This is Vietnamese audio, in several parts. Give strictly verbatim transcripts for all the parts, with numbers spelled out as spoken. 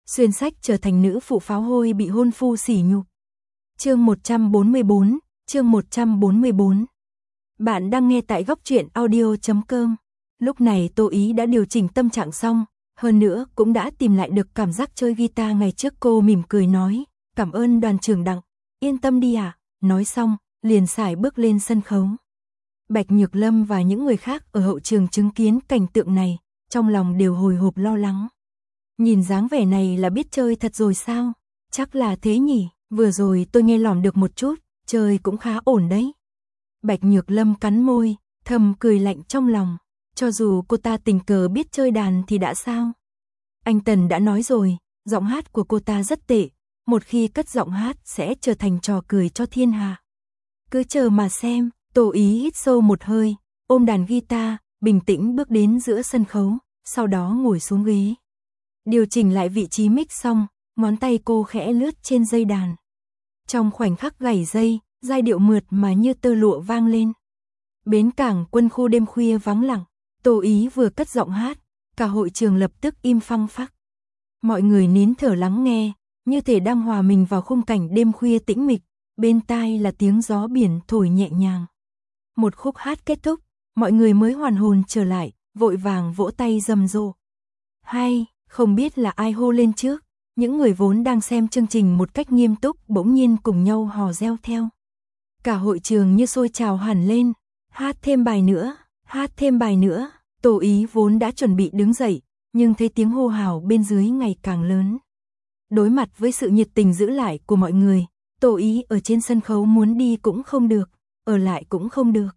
xuyên sách trở thành nữ phụ pháo hôi bị hôn phu sỉ nhục. Chương một trăm bốn mươi bốn, chương một trăm bốn mươi bốn. Bạn đang nghe tại góc truyện audio chấm com. Lúc này Tô Ý đã điều chỉnh tâm trạng xong, hơn nữa cũng đã tìm lại được cảm giác chơi guitar ngày trước. Cô mỉm cười nói, cảm ơn đoàn trưởng Đặng, yên tâm đi ạ. Nói xong, liền sải bước lên sân khấu. Bạch Nhược Lâm và những người khác ở hậu trường chứng kiến cảnh tượng này, trong lòng đều hồi hộp lo lắng. Nhìn dáng vẻ này là biết chơi thật rồi sao? Chắc là thế nhỉ, vừa rồi tôi nghe lỏm được một chút, chơi cũng khá ổn đấy. Bạch Nhược Lâm cắn môi, thầm cười lạnh trong lòng, cho dù cô ta tình cờ biết chơi đàn thì đã sao? Anh Tần đã nói rồi, giọng hát của cô ta rất tệ, một khi cất giọng hát sẽ trở thành trò cười cho thiên hạ. Cứ chờ mà xem. Tô Ý hít sâu một hơi, ôm đàn guitar, bình tĩnh bước đến giữa sân khấu, sau đó ngồi xuống ghế. Điều chỉnh lại vị trí mic xong, ngón tay cô khẽ lướt trên dây đàn. Trong khoảnh khắc gảy dây, giai điệu mượt mà như tơ lụa vang lên. Bến cảng Quân khu đêm khuya vắng lặng, Tô Ý vừa cất giọng hát, cả hội trường lập tức im phăng phắc. Mọi người nín thở lắng nghe, như thể đang hòa mình vào khung cảnh đêm khuya tĩnh mịch, bên tai là tiếng gió biển thổi nhẹ nhàng. Một khúc hát kết thúc, mọi người mới hoàn hồn trở lại, vội vàng vỗ tay rầm rộ. Hay, không biết là ai hô lên trước, những người vốn đang xem chương trình một cách nghiêm túc bỗng nhiên cùng nhau hò reo theo. Cả hội trường như sôi trào hẳn lên, hát thêm bài nữa, hát thêm bài nữa. Tô Ý vốn đã chuẩn bị đứng dậy, nhưng thấy tiếng hô hào bên dưới ngày càng lớn. Đối mặt với sự nhiệt tình giữ lại của mọi người, Tô Ý ở trên sân khấu muốn đi cũng không được, ở lại cũng không được.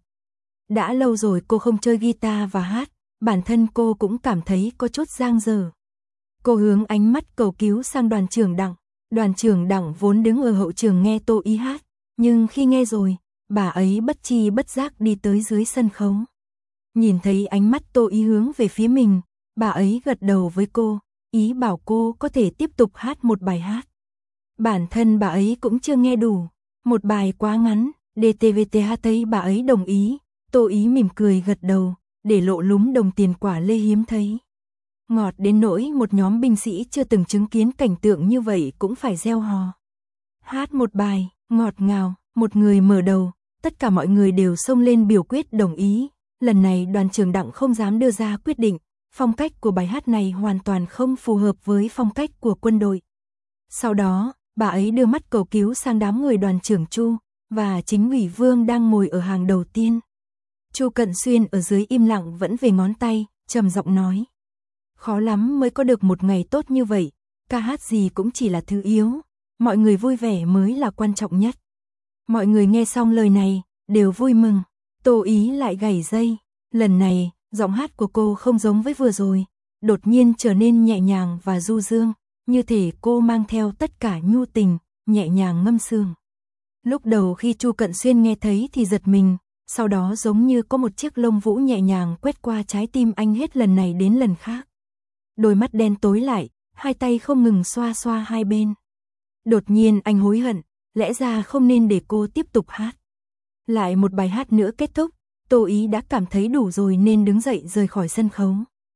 Đã lâu rồi cô không chơi guitar và hát, bản thân cô cũng cảm thấy có chút dang dở. Cô hướng ánh mắt cầu cứu sang đoàn trưởng Đặng. Đoàn trưởng Đặng vốn đứng ở hậu trường nghe Tô Ý hát, nhưng khi nghe rồi, bà ấy bất chi bất giác đi tới dưới sân khấu. Nhìn thấy ánh mắt Tô Ý hướng về phía mình, bà ấy gật đầu với cô, ý bảo cô có thể tiếp tục hát một bài hát. Bản thân bà ấy cũng chưa nghe đủ, một bài quá ngắn. đê tê vê tê hát thấy bà ấy đồng ý, Tô Ý mỉm cười gật đầu, để lộ lúm đồng tiền quả lê hiếm thấy. Ngọt đến nỗi một nhóm binh sĩ chưa từng chứng kiến cảnh tượng như vậy cũng phải reo hò. Hát một bài, ngọt ngào, một người mở đầu, tất cả mọi người đều xông lên biểu quyết đồng ý. Lần này đoàn trưởng Đặng không dám đưa ra quyết định, phong cách của bài hát này hoàn toàn không phù hợp với phong cách của quân đội. Sau đó, bà ấy đưa mắt cầu cứu sang đám người đoàn trưởng Chu và chính ủy Vương đang ngồi ở hàng đầu tiên. Chu Cận Xuyên ở dưới im lặng vẫn về ngón tay, trầm giọng nói. Khó lắm mới có được một ngày tốt như vậy, ca hát gì cũng chỉ là thứ yếu, mọi người vui vẻ mới là quan trọng nhất. Mọi người nghe xong lời này, đều vui mừng. Tô Ý lại gảy dây, lần này, giọng hát của cô không giống với vừa rồi, đột nhiên trở nên nhẹ nhàng và du dương, như thể cô mang theo tất cả nhu tình, nhẹ nhàng ngâm sướng. Lúc đầu khi Chu Cận Xuyên nghe thấy thì giật mình, sau đó giống như có một chiếc lông vũ nhẹ nhàng quét qua trái tim anh hết lần này đến lần khác. Đôi mắt đen tối lại, hai tay không ngừng xoa xoa hai bên. Đột nhiên anh hối hận, lẽ ra không nên để cô tiếp tục hát. Lại một bài hát nữa kết thúc, Tô Ý đã cảm thấy đủ rồi nên đứng dậy rời khỏi sân khấu.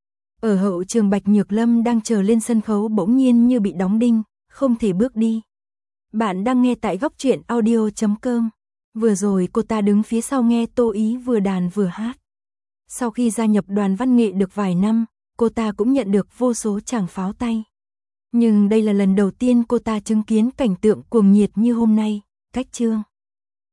Ở hậu trường Bạch Nhược Lâm đang chờ lên sân khấu bỗng nhiên như bị đóng đinh, không thể bước đi. Bạn đang nghe tại góc truyện audio chấm com. Vừa rồi cô ta đứng phía sau nghe Tô Ý vừa đàn vừa hát. Sau khi gia nhập đoàn văn nghệ được vài năm, cô ta cũng nhận được vô số tràng pháo tay. Nhưng đây là lần đầu tiên cô ta chứng kiến cảnh tượng cuồng nhiệt như hôm nay, cách chương.